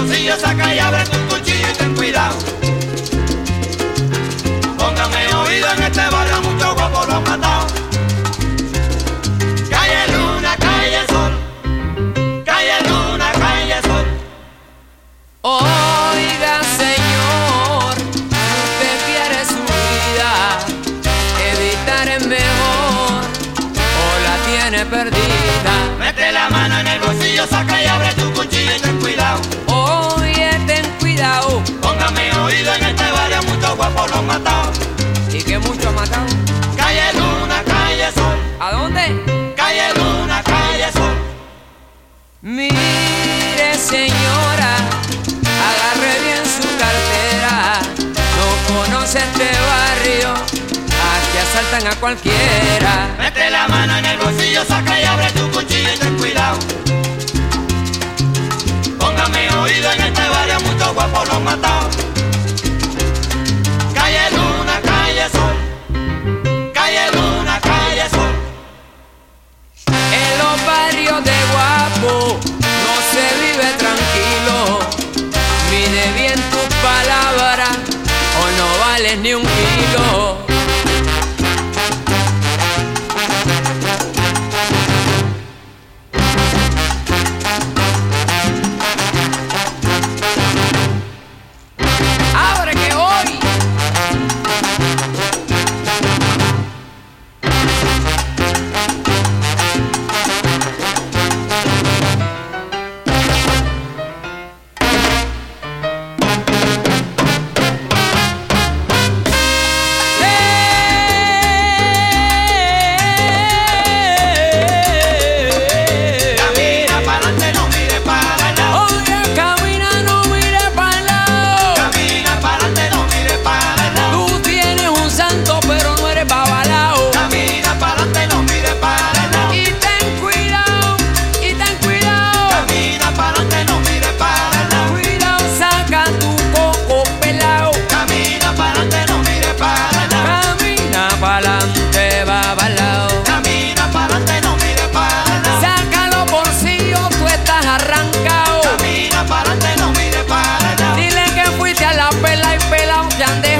bolsillo, saca y abre tu cuchillo y ten cuidado. Póngame oído, en este barrio a muchos guapos lo han matado. Calle Luna, calle Sol, calle Luna, calle Sol. Oiga, señor, si usted quiere su vida, evitar es mejor o la tiene perdida. Mete la mano en el bolsillo, saca y abre tu cuchillo y ten cuidado. Oye, ten cuidado. Póngame oído, en este barrio muchos guapos lo han matado. ¿Y que mucho ha matado? Calle Luna, calle Sol, ¿A dónde? calle Luna, calle Sol. Mire, señora, agarre bien su cartera. No conoce este barrio, aquí asaltan a cualquiera. Mete la mano en el bolsillo, saca y abre tu cuchillo y ten cuidado. Póngame oído, en este barrio muchos guapos lo han matado. Calle Luna, calle Sol, calle Luna, calle Sol. En los barrios de Guapo no se vive tranquilo. Mide bien tus palabras o no vales ni un kilo. Abre que hoy Camina pa'lante, no mire para el lado. oye, camina, no mire para el lado. Camina pa'lante, no mire para el lado. Tú tienes un santo, pero no eres babalao. Camina pa'lante, no mire para el lado. Y ten cuidado, y ten cuidado. Camina pa'lante, no mire para el lado. Cuidado, saca tu coco pelao. Camina pa'lante, no mire para el lado. Camina pa'lante, babalao. Camina pa'lante, no mire para el lado. Saca los bolsillos, tú estás arrancado. Camina pa'lante, no mire para el lado. Dile que fuiste a la pela y pelao te han